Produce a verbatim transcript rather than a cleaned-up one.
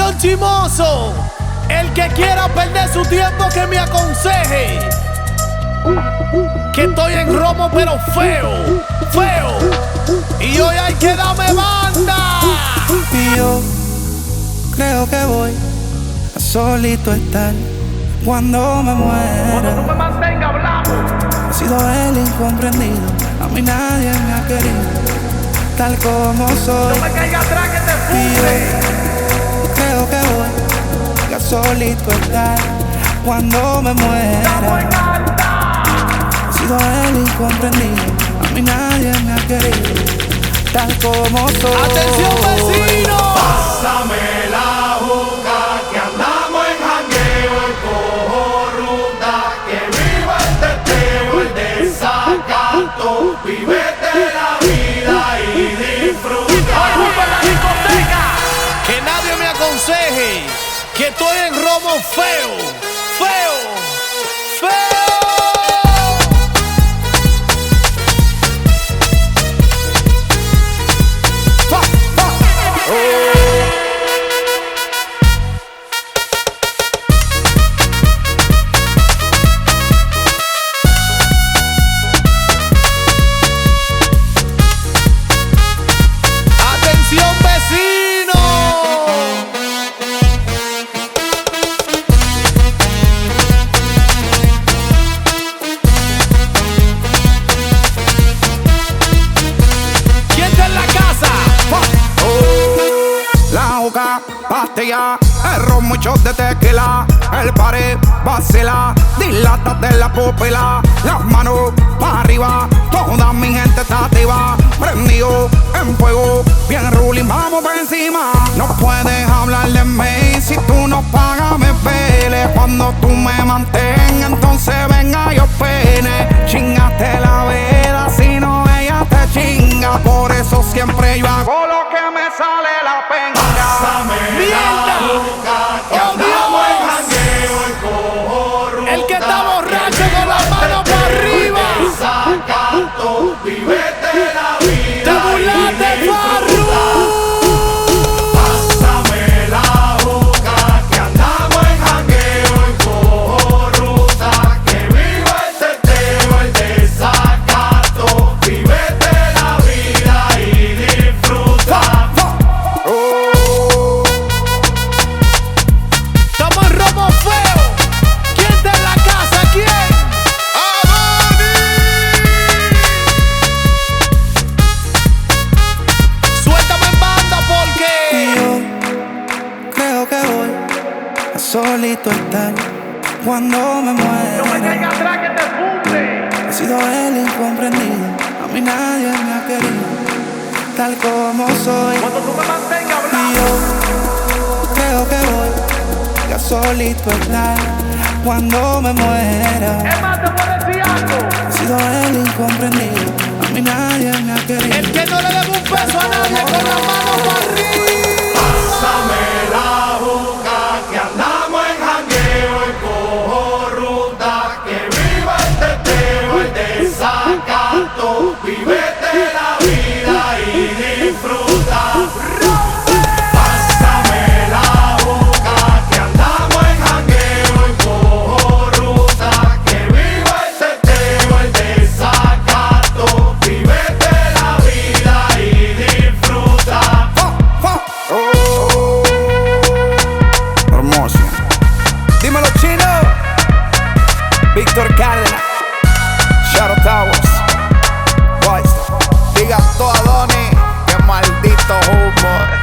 Atención chimoso, el que quiera perder su tiempo que me aconseje. Que estoy en romo pero feo, feo. Y hoy hay que darme banda. Y yo creo que voy a solito estar cuando me muera. Cuando tú me mantengas hablando. He sido el incomprendido, a mí nadie me ha querido tal como soy. No me caiga atrás que te Y funde. yo creo que voy a solito estar cuando me muera. He sido el incomprendido, a mí nadie me ha querido tal como soy. Atención vecino. Pásame la juca que andamos en jangueo y cojo ruta. Que viva el teteo, el desacato. Vívete la vida y disfruta. la discoteca. Que nadie me aconseje que estoy en romo feo, feo, feo. Atención vecino. ¿Quién está en la casa? La juca, pastilla, el ron, muchos de tequila. El pared vacila, dilátate la pupila. Las manos para arriba, toda mi gente está activa. Prendido en fuego, bien ruling, vamos por encima. No puedes hablar de mí si tú no pagas me pele. Cuando tú me mantengas, entonces venga yo pene. Chingaste la vela, si no ella te chinga. Por eso siempre yo hago lo que me sale la penga. Pásame la juca que ¡Oh, andamos en Dios! jangueo y cojo ruta. El que está borracho con las manos para arriba. Desacato, vívete la vida. Te burlaste, y Farru. Pásame la juca que andamos en jangueo y cojo ruta. Que viva el teteo, el desacato. Vívete la vida y disfruta. Estamos en romo feo. ¿Quién está en la casa? ¿Quién? Suéltame en banda Y porque yo creo que voy a solito estar cuando me muera. atrás que te funde. He sido el incomprendido, a mí nadie me ha querido tal como soy. Cuando tú me mantengas Y hablando. yo creo que voy a solito estar cuando me muera. Es más, te voy a decir algo. He sido el incomprendido, a mí nadie me ha querido. El que no le debe un peso a nadie con la mano para arriba. Pásame la juca que andamos en jangueo y cojo ruta. Que viva el teteo, el desacato. Vívete la vida y disfruta. Pásame la juca que andamos en jangueo y cojo ruta. Que viva el teteo, el desacato. Vívete la vida y disfruta. Hermoso. Dímelo, chino. Víctor Cárdenas, Shadow Towers, Boys. Diga todo a Donnie, que maldito humo.